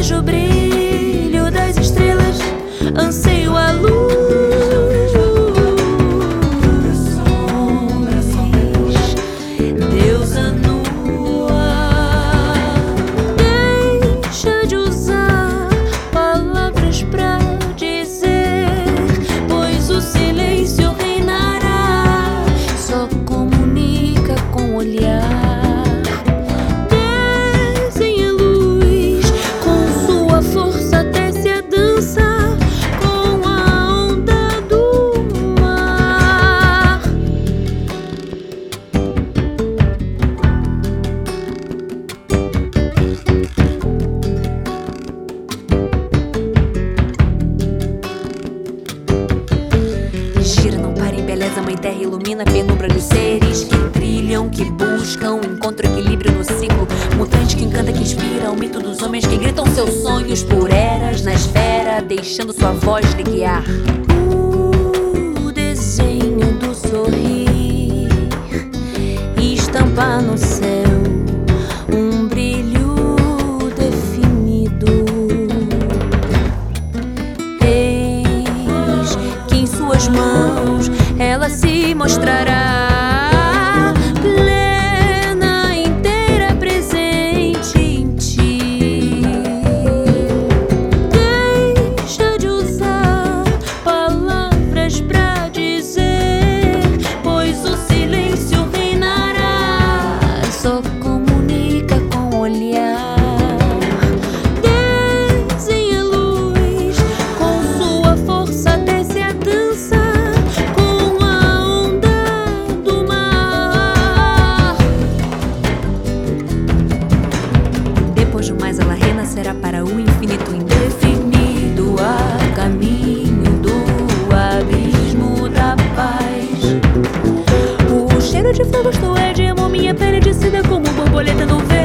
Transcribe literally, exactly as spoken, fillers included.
vejo o brilho das estrelas, anseio a luz. Deusa nua, deixa de usar palavras pra dizer, pois o silêncio reinará. Só comunica com o olhar. Desenha luz, com sua força desce a dança com a onda do mar. Gira, não para em beleza, mãe terra ilumina a penumbra dos seres que trilham, que buscam, encontram equilíbrio no ciclo mutante que encanta, que inspira o mito dos homens que gritam seus sonhos por eras na esfera, deixando sua voz lhe guiar. O desenho do sorrir estampa no céu um brilho definido. Eis que em suas mãos ela se mostrará plena, inteira, presente em ti. Deixa de usar palavras pra dizer, pois o silêncio reinará. Só comunica com o olhar. Desenha luz, com sua força desce a dança com a onda do mar. Depois do mais ela renascerá para o infinito indefinido, a caminho do abismo da paz. O cheiro de fogo estou é de amor, minha pele decida como borboleta no vento.